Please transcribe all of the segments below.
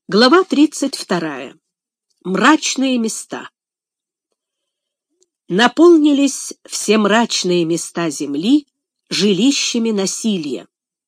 Глава 32. Мрачные места. Наполнились все мрачные места земли жилищами насилия.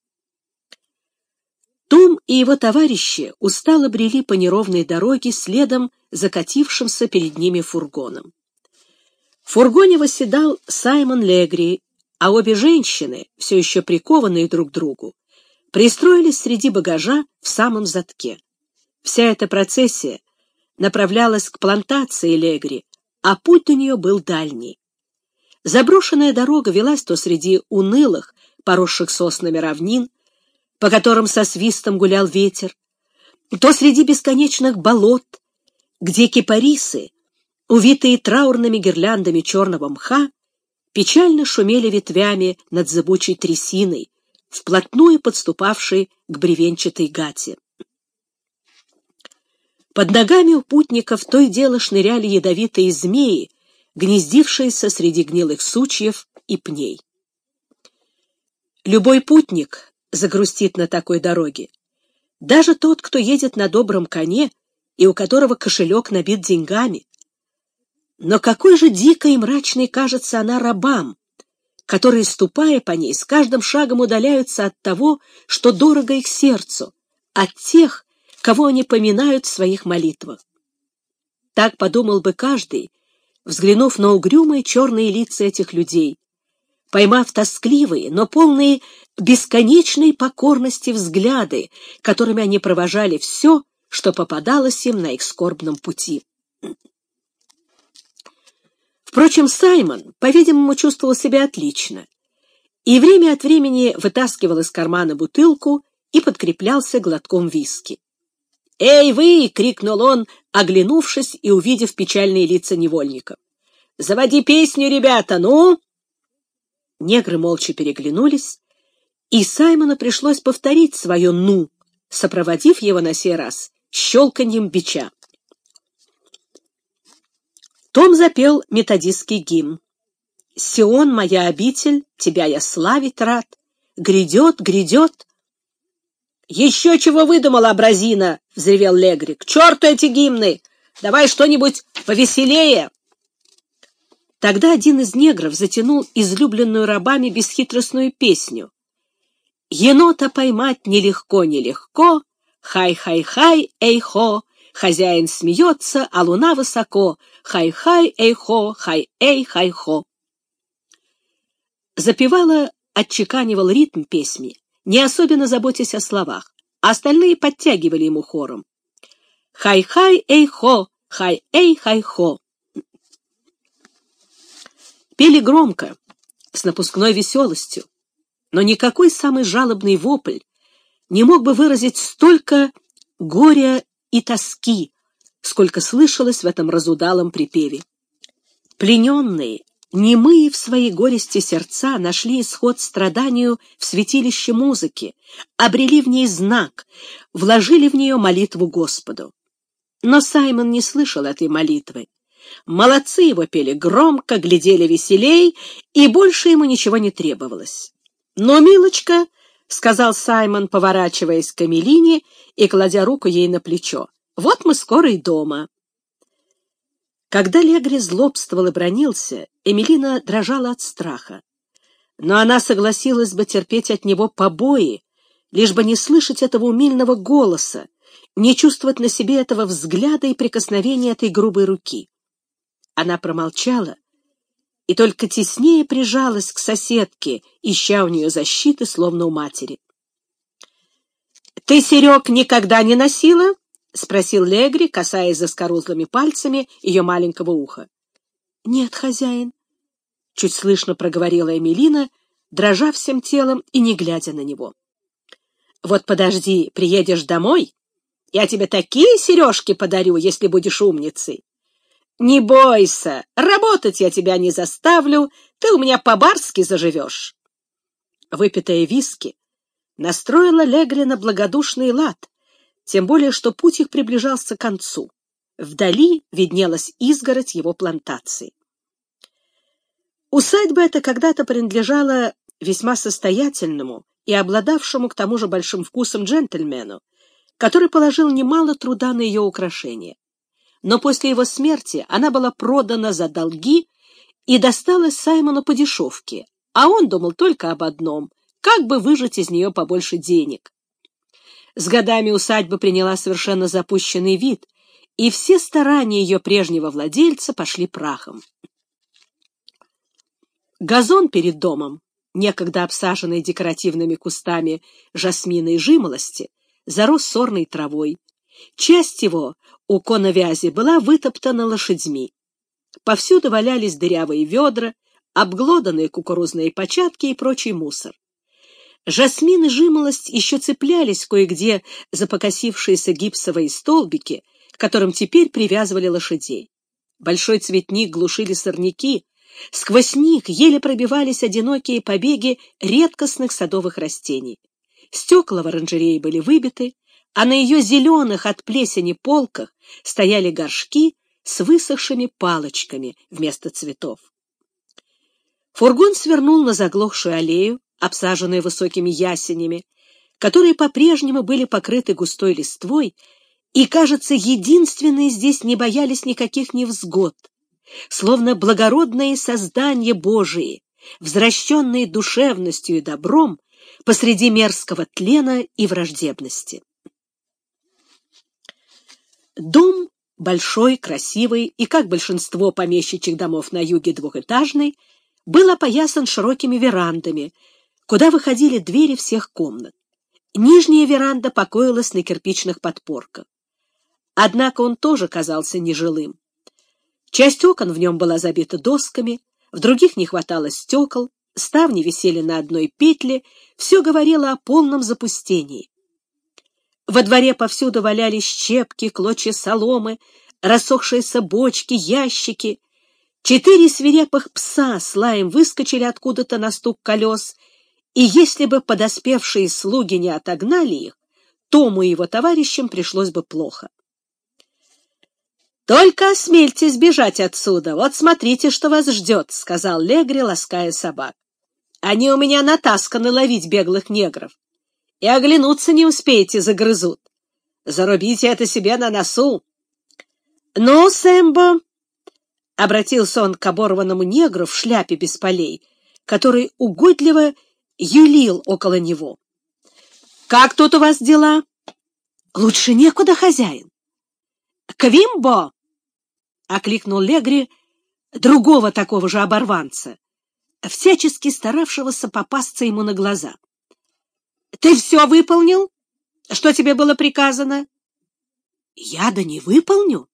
Том и его товарищи устало брели по неровной дороге следом закатившимся перед ними фургоном. В фургоне восседал Саймон Легри, а обе женщины, все еще прикованные друг к другу, пристроились среди багажа в самом задке. Вся эта процессия направлялась к плантации Легри, а путь у нее был дальний. Заброшенная дорога велась то среди унылых, поросших соснами равнин, по которым со свистом гулял ветер, то среди бесконечных болот, где кипарисы, увитые траурными гирляндами черного мха, печально шумели ветвями над зыбучей трясиной, вплотную подступавшей к бревенчатой гате. Под ногами у путников то и дело шныряли ядовитые змеи, гнездившиеся среди гнилых сучьев и пней. Любой путник загрустит на такой дороге, даже тот, кто едет на добром коне и у которого кошелек набит деньгами. Но какой же дикой и мрачной кажется она рабам, которые, ступая по ней, с каждым шагом удаляются от того, что дорого их сердцу, от тех, кого они поминают в своих молитвах. Так подумал бы каждый, взглянув на угрюмые черные лица этих людей, поймав тоскливые, но полные бесконечной покорности взгляды, которыми они провожали все, что попадалось им на их скорбном пути. Впрочем, Саймон, по-видимому, чувствовал себя отлично и время от времени вытаскивал из кармана бутылку и подкреплялся глотком виски. «Эй, вы!» — крикнул он, оглянувшись и увидев печальные лица невольников. «Заводи песню, ребята, ну!» Негры молча переглянулись, и Саймону пришлось повторить свое «ну», сопроводив его на сей раз щелканьем бича. Том запел методистский гимн. «Сион, моя обитель, тебя я славить рад, грядет, грядет». «Еще чего выдумала, абразина!» — взревел Легри. «К черту эти гимны! Давай что-нибудь повеселее!» Тогда один из негров затянул излюбленную рабами бесхитростную песню. «Енота поймать нелегко, нелегко, хай-хай-хай, эй-хо, хозяин смеется, а луна высоко, хай-хай, эй-хо, хай-эй-хай-хо». Запевала, отчеканивал ритм песни, не особенно заботясь о словах, а остальные подтягивали ему хором. «Хай-хай, эй-хо, хай-эй-хай-хо». Пели громко, с напускной веселостью, но никакой самый жалобный вопль не мог бы выразить столько горя и тоски, сколько слышалось в этом разудалом припеве. Плененные, немые в своей горести сердца нашли исход страданию в святилище музыки, обрели в ней знак, вложили в нее молитву Господу. Но Саймон не слышал этой молитвы. Молодцы его пели громко, глядели веселей, и больше ему ничего не требовалось. «Ну, милочка», — сказал Саймон, поворачиваясь к Эмилине и кладя руку ей на плечо, — «вот мы скоро и дома». Когда Легри злобствовал и бранился, Эмилина дрожала от страха. Но она согласилась бы терпеть от него побои, лишь бы не слышать этого умильного голоса, не чувствовать на себе этого взгляда и прикосновения этой грубой руки. Она промолчала и только теснее прижалась к соседке, ища у нее защиты, словно у матери. «Ты, Серег, никогда не носила?» — спросил Легри, касаясь заскорузлыми пальцами ее маленького уха. «Нет, хозяин», — чуть слышно проговорила Эмилина, дрожа всем телом и не глядя на него. «Вот подожди, приедешь домой, я тебе такие сережки подарю, если будешь умницей. Не бойся, работать я тебя не заставлю, ты у меня по-барски заживешь». Выпитая виски настроила Легри на благодушный лад, тем более что путь их приближался к концу. Вдали виднелась изгородь его плантации. Усадьба эта когда-то принадлежала весьма состоятельному и обладавшему к тому же большим вкусом джентльмену, который положил немало труда на ее украшение. Но после его смерти она была продана за долги и досталась Саймону по дешевке, а он думал только об одном — как бы выжать из нее побольше денег. С годами усадьба приняла совершенно запущенный вид, и все старания ее прежнего владельца пошли прахом. Газон перед домом, некогда обсаженный декоративными кустами жасмина и жимолости, зарос сорной травой. Часть его у коновязи была вытоптана лошадьми. Повсюду валялись дырявые ведра, обглоданные кукурузные початки и прочий мусор. Жасмин и жимолость еще цеплялись кое-где за покосившиеся гипсовые столбики, к которым теперь привязывали лошадей. Большой цветник глушили сорняки, сквозь них еле пробивались одинокие побеги редкостных садовых растений. Стекла в оранжерее были выбиты, а на ее зеленых от плесени полках стояли горшки с высохшими палочками вместо цветов. Фургон свернул на заглохшую аллею, обсаженную высокими ясенями, которые по-прежнему были покрыты густой листвой и, кажется, единственные здесь не боялись никаких невзгод, словно благородные создания Божии, взращенные душевностью и добром посреди мерзкого тлена и враждебности. Дом большой, красивый и, как большинство помещичьих домов на юге, двухэтажный, был опоясан широкими верандами, куда выходили двери всех комнат. Нижняя веранда покоилась на кирпичных подпорках. Однако он тоже казался нежилым. Часть окон в нем была забита досками, в других не хватало стекол, ставни висели на одной петле, все говорило о полном запустении. Во дворе повсюду валялись щепки, клочья соломы, рассохшиеся бочки, ящики. 4 свирепых пса с лаем выскочили откуда-то на стук колес, и если бы подоспевшие слуги не отогнали их, Тому и его товарищам пришлось бы плохо. «Только осмельтесь бежать отсюда, вот смотрите, что вас ждет», — сказал Легри, лаская собак. «Они у меня натасканы ловить беглых негров, и оглянуться не успеете, загрызут. Зарубите это себе на носу». «Ну, Сэмбо», — обратился он к оборванному негру в шляпе без полей, который угодливо юлил около него. «Как тут у вас дела?» «Лучше некуда, хозяин». «Квимбо!» — окликнул Легри другого такого же оборванца, всячески старавшегося попасться ему на глаза. «Ты все выполнил? Что тебе было приказано?» «Я да не выполню».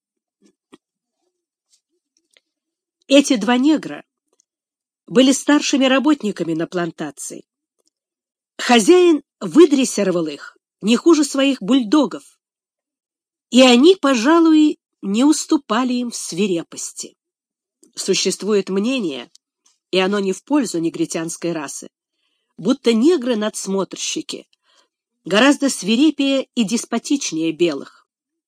Эти 2 негра были старшими работниками на плантации. Хозяин выдрессировал их не хуже своих бульдогов, и они, пожалуй, не уступали им в свирепости. Существует мнение, и оно не в пользу негритянской расы, будто негры-надсмотрщики гораздо свирепее и деспотичнее белых.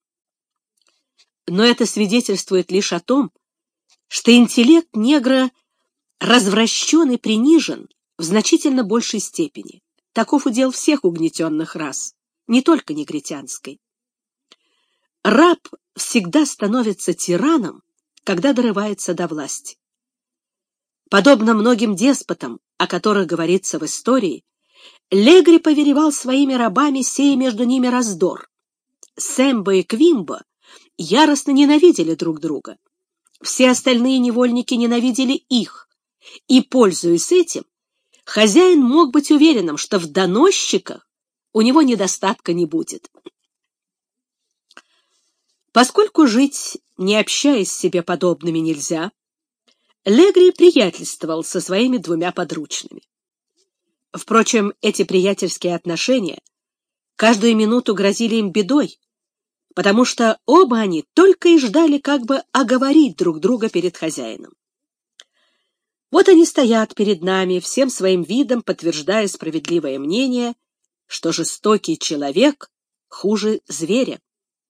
Но это свидетельствует лишь о том, что интеллект негра развращен и принижен в значительно большей степени. Таков удел всех угнетенных рас, не только негритянской. Раб всегда становится тираном, когда дорывается до власти. Подобно многим деспотам, о которых говорится в истории, Легри повелевал своими рабами, сея между ними раздор. Сэмбо и Квимбо яростно ненавидели друг друга. Все остальные невольники ненавидели их, и, пользуясь этим, хозяин мог быть уверенным, что в доносчиках у него недостатка не будет. Поскольку жить, не общаясь с себе подобными, нельзя, Легри приятельствовал со своими 2 подручными. Впрочем, эти приятельские отношения каждую минуту грозили им бедой, потому что оба они только и ждали как бы оговорить друг друга перед хозяином. Вот они стоят перед нами, всем своим видом подтверждая справедливое мнение, что жестокий человек хуже зверя.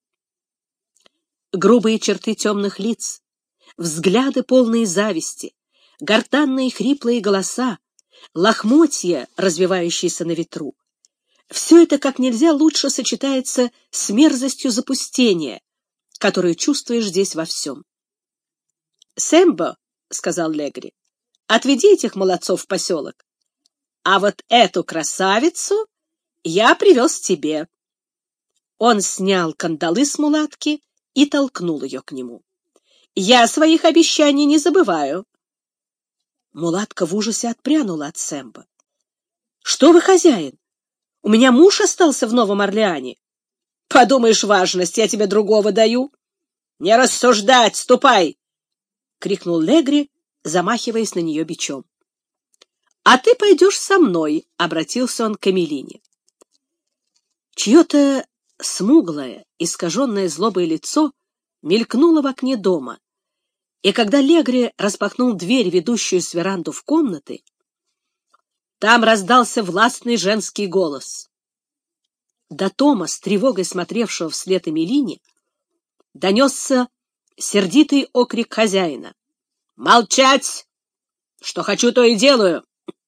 Грубые черты темных лиц, взгляды полные зависти, гортанные хриплые голоса, лохмотья, развивающиеся на ветру. Все это как нельзя лучше сочетается с мерзостью запустения, которую чувствуешь здесь во всем. «Сэмбо», — сказал Легри, — «отведи этих молодцов в поселок, а вот эту красавицу я привез тебе». Он снял кандалы с мулатки и толкнул ее к нему. «Я своих обещаний не забываю». Мулатка в ужасе отпрянула от Сэмбо. «Что вы, хозяин? У меня муж остался в Новом Орлеане. Подумаешь, важность, я тебе другого даю. Не рассуждать, ступай!» — крикнул Легри, замахиваясь на нее бичом. «А ты пойдешь со мной», — обратился он к Эмилине. Чье-то смуглое, искаженное злобой лицо мелькнуло в окне дома, и когда Легри распахнул дверь, ведущую с веранду в комнаты, там раздался властный женский голос. До Тома, с тревогой смотревшего вслед Эмилине, донесся сердитый окрик хозяина. «Молчать! Что хочу, то и делаю!»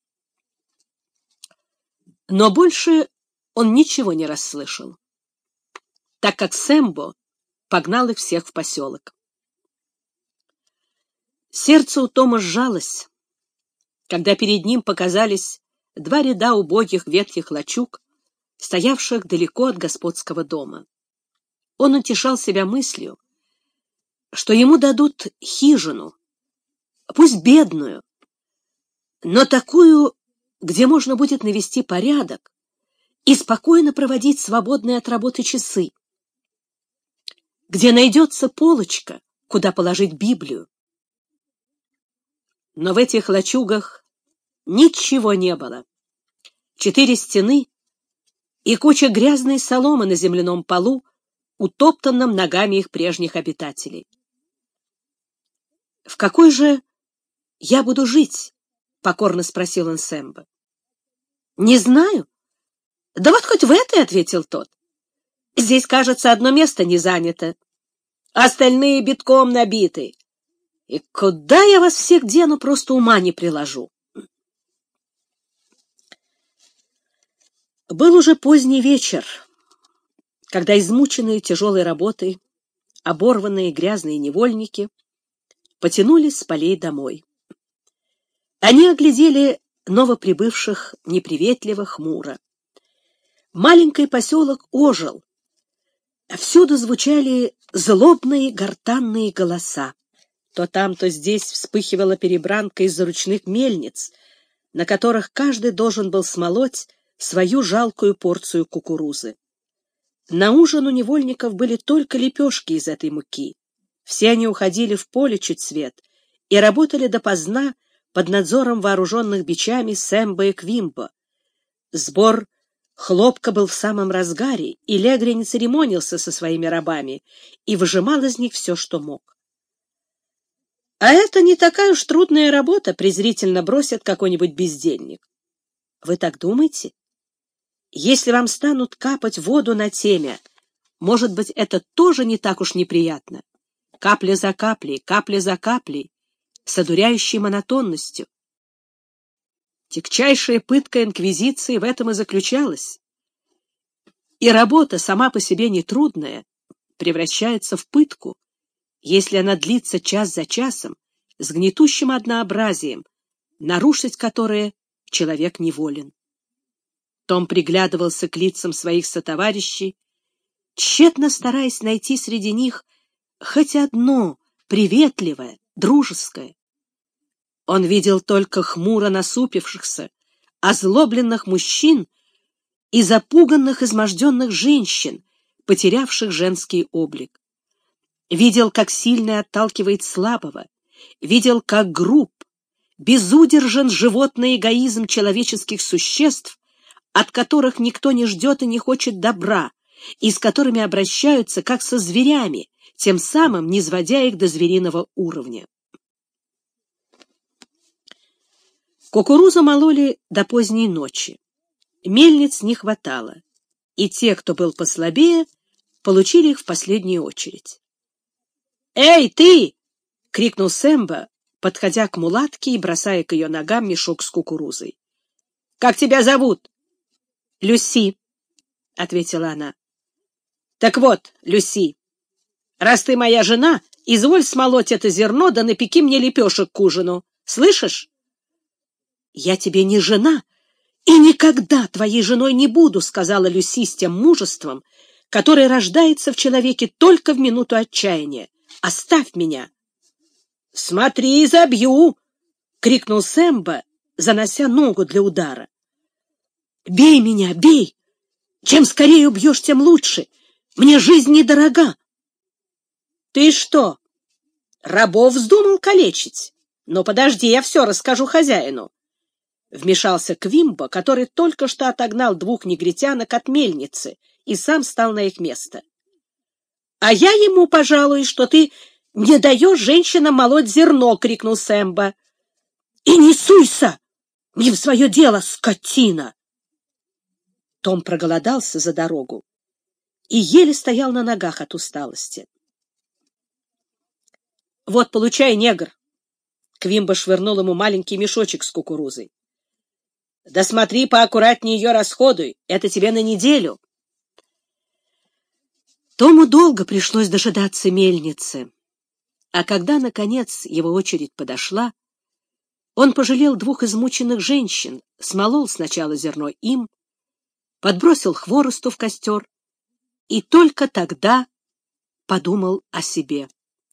Но больше он ничего не расслышал, так как Сэмбо погнал их всех в поселок. Сердце у Тома сжалось, когда перед ним показались два ряда убогих ветхих лачуг, стоявших далеко от господского дома. Он утешал себя мыслью, что ему дадут хижину, пусть бедную, но такую, где можно будет навести порядок и спокойно проводить свободные от работы часы, где найдется полочка, куда положить Библию. Но в этих лачугах ничего не было. 4 стены и куча грязной соломы на земляном полу, утоптанном ногами их прежних обитателей. «В какой же я буду жить?» — покорно спросил он Сэмбо. «Не знаю. Да вот хоть в этой», — ответил тот. «Здесь, кажется, одно место не занято. Остальные битком набиты. И куда я вас всех дену, просто ума не приложу». Был уже поздний вечер, когда измученные тяжелой работой, оборванные грязные невольники потянулись с полей домой. Они оглядели новоприбывших неприветливо, хмуро. Маленький поселок ожил. Всюду звучали злобные гортанные голоса. То там, то здесь вспыхивала перебранка из-за ручных мельниц, на которых каждый должен был смолоть свою жалкую порцию кукурузы. На ужин у невольников были только лепешки из этой муки. Все они уходили в поле чуть свет и работали допоздна под надзором вооруженных бичами Сэмбо и Квимбо. Сбор хлопка был в самом разгаре, и Легри не церемонился со своими рабами и выжимал из них все, что мог. «А это не такая уж трудная работа», — презрительно бросит какой-нибудь бездельник. Вы так думаете? Если вам станут капать воду на темя, может быть, это тоже не так уж неприятно. Капля за каплей, с одуряющей монотонностью. Тягчайшая пытка инквизиции в этом и заключалась. И работа, сама по себе нетрудная, превращается в пытку, если она длится час за часом, с гнетущим однообразием, нарушить которое человек неволен. Том приглядывался к лицам своих сотоварищей, тщетно стараясь найти среди них хоть одно приветливое, дружеское. Он видел только хмуро насупившихся, озлобленных мужчин и запуганных, изможденных женщин, потерявших женский облик. Видел, как сильный отталкивает слабого, видел, как груб, безудержен животный эгоизм человеческих существ, от которых никто не ждет и не хочет добра, и с которыми обращаются как со зверями, тем самым низводя их до звериного уровня. Кукурузу мололи до поздней ночи. Мельниц не хватало, и те, кто был послабее, получили их в последнюю очередь. «Эй, ты!» — крикнул Сэмбо, подходя к мулатке и бросая к ее ногам мешок с кукурузой. «Как тебя зовут?» «Люси», — ответила она. — Так вот, Люси, раз ты моя жена, изволь смолоть это зерно, да напеки мне лепешек к ужину. Слышишь? — Я тебе не жена и никогда твоей женой не буду, — сказала Люси с тем мужеством, которое рождается в человеке только в минуту отчаяния. — Оставь меня! — Смотри, забью! — крикнул Сэмбо, занося ногу для удара. — Бей меня, бей! Чем скорее убьешь, тем лучше. Мне жизнь недорога. — Ты что, рабов вздумал калечить? Ну, подожди, я все расскажу хозяину. Вмешался Квимбо, который только что отогнал двух негритянок от мельницы и сам стал на их место. — А я ему, пожалуй, что ты не даешь женщинам молоть зерно, — крикнул Сэмбо. — И не суйся! Не в свое дело, скотина! Том проголодался за дорогу и еле стоял на ногах от усталости. — Вот, получай, негр! Квимбо швырнул ему маленький мешочек с кукурузой. — Да смотри, поаккуратнее ее расходуй, это тебе на неделю. Тому долго пришлось дожидаться мельницы, а когда, наконец, его очередь подошла, он пожалел двух измученных женщин, смолол сначала зерно им, подбросил хворосту в костер и только тогда подумал о себе.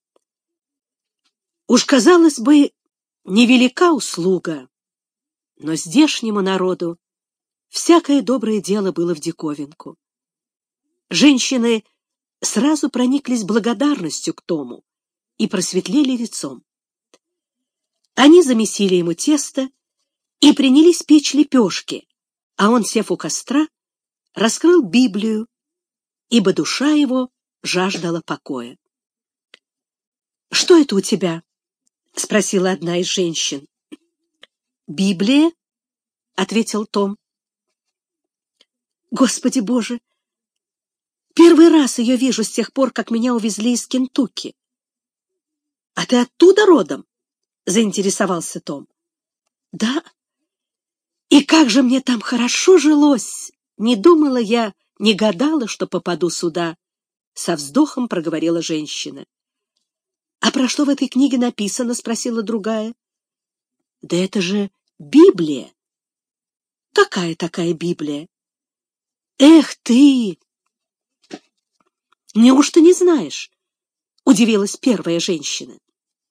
Уж, казалось бы, невелика услуга, но здешнему народу всякое доброе дело было в диковинку. Женщины сразу прониклись благодарностью к Тому и просветлели лицом. Они замесили ему тесто и принялись печь лепешки, а он, сев у костра, раскрыл Библию, ибо душа его жаждала покоя. — Что это у тебя? — спросила одна из женщин. — Библия, — ответил Том. — Господи Боже! Первый раз ее вижу с тех пор, как меня увезли из Кентукки. — А ты оттуда родом? — заинтересовался Том. — Да. И как же мне там хорошо жилось! Не думала я, не гадала, что попаду сюда, — со вздохом проговорила женщина. — А про что в этой книге написано? — спросила другая. — Да это же Библия. — Какая такая Библия? — Эх ты! — Неужто не знаешь? — удивилась первая женщина.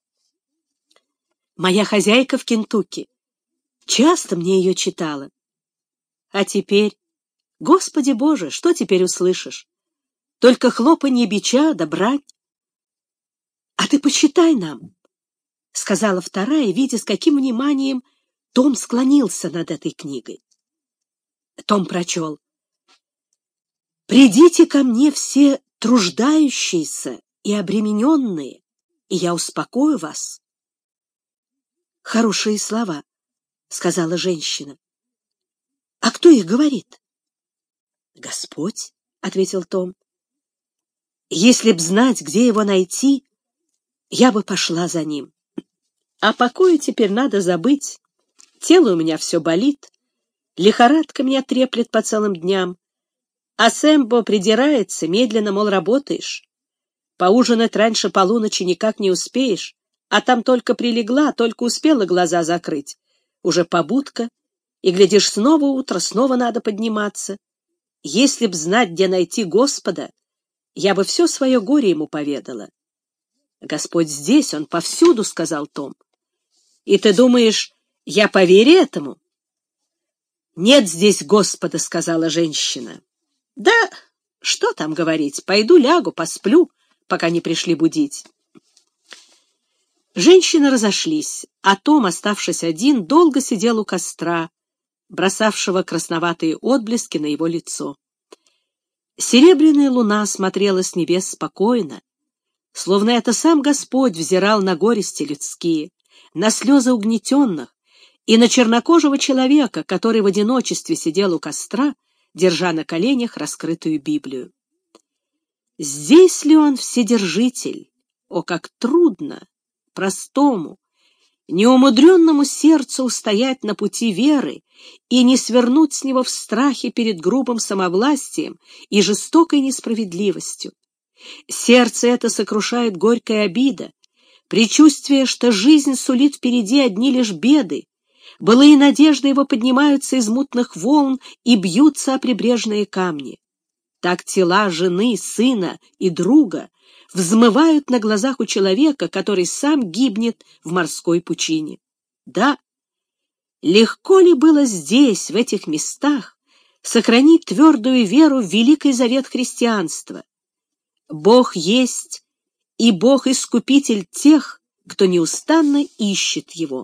— Моя хозяйка в Кентукки часто мне ее читала. А теперь, Господи Боже, что теперь услышишь? Только хлопанье бича да брань. — А ты почитай нам, — сказала вторая, видя, с каким вниманием Том склонился над этой книгой. Том прочел. «Придите ко мне все труждающиеся и обремененные, и я успокою вас». «Хорошие слова», — сказала женщина. «А кто их говорит?» «Господь», — ответил Том. «Если б знать, где его найти, я бы пошла за ним. А покою теперь надо забыть. Тело у меня все болит, лихорадка меня треплет по целым дням, а Сэмбо придирается, медленно, мол, работаешь. Поужинать раньше полуночи никак не успеешь, а там только прилегла, только успела глаза закрыть. Уже побудка, и, глядишь, снова утро, снова надо подниматься. Если б знать, где найти Господа, я бы все свое горе ему поведала. Господь здесь, он повсюду, — сказал Том. И ты думаешь, я поверю этому? Нет здесь Господа, — сказала женщина. Да, что там говорить, пойду лягу, посплю, пока не пришли будить. Женщины разошлись, а Том, оставшись один, долго сидел у костра, бросавшего красноватые отблески на его лицо. Серебряная луна смотрела с небес спокойно, словно это сам Господь взирал на горести людские, на слезы угнетенных и на чернокожего человека, который в одиночестве сидел у костра, держа на коленях раскрытую Библию. Здесь ли он вседержитель? О, как трудно простому, неумудренному сердцу устоять на пути веры и не свернуть с него в страхе перед грубым самовластием и жестокой несправедливостью. Сердце это сокрушает горькая обида, предчувствие, что жизнь сулит впереди одни лишь беды. Былые надежды его поднимаются из мутных волн и бьются о прибрежные камни. Так тела жены, сына и друга взмывают на глазах у человека, который сам гибнет в морской пучине. Да, легко ли было здесь, в этих местах, сохранить твердую веру в великий завет христианства? Бог есть, и Бог — искупитель тех, кто неустанно ищет его.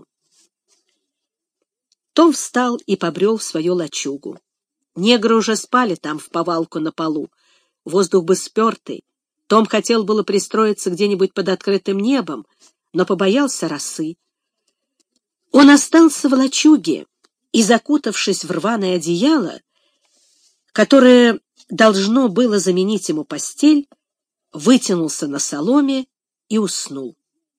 Том встал и побрел в свою лачугу. Негры уже спали там вповалку на полу. Воздух был спертый. Том хотел было пристроиться где-нибудь под открытым небом, но побоялся росы. Он остался в лачуге и, закутавшись в рваное одеяло, которое должно было заменить ему постель, вытянулся на соломе и уснул.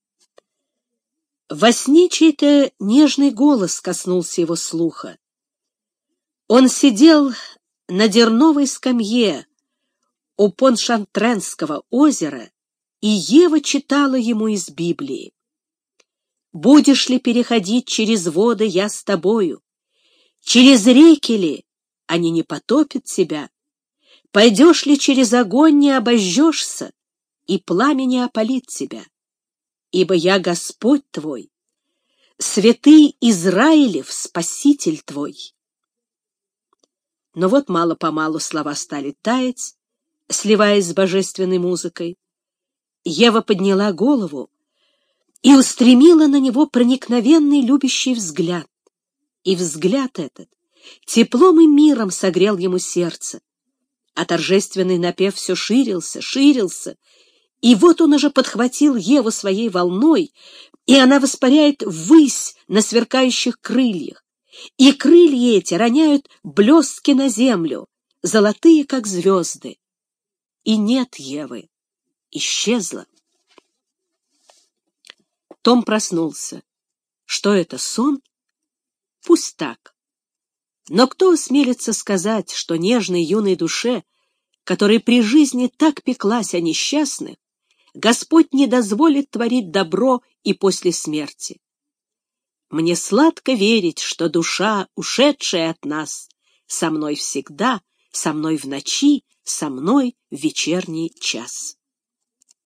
Во сне чей-то нежный голос коснулся его слуха. Он сидел на дерновой скамье у Поншантренского озера, и Ева читала ему из Библии. «Будешь ли переходить через воды, я с тобою? Через реки ли? Они не потопят тебя. Пойдешь ли через огонь, не обожжешься, и пламя не опалит тебя? Ибо я Господь твой, святый Израилев, Спаситель твой». Но вот мало-помалу слова стали таять, сливаясь с божественной музыкой. Ева подняла голову и устремила на него проникновенный любящий взгляд. И взгляд этот теплом и миром согрел ему сердце. А торжественный напев все ширился, ширился, и вот он уже подхватил Еву своей волной, и она воспаряет ввысь на сверкающих крыльях, и крылья эти роняют блестки на землю, золотые, как звезды. И нет Евы, исчезла. Том проснулся. Что это, сон? Пусть так. Но кто осмелится сказать, что нежной юной душе, которая при жизни так пеклась о несчастных, Господь не дозволит творить добро и после смерти? Мне сладко верить, что душа, ушедшая от нас, со мной всегда, со мной в ночи, со мной в вечерний час.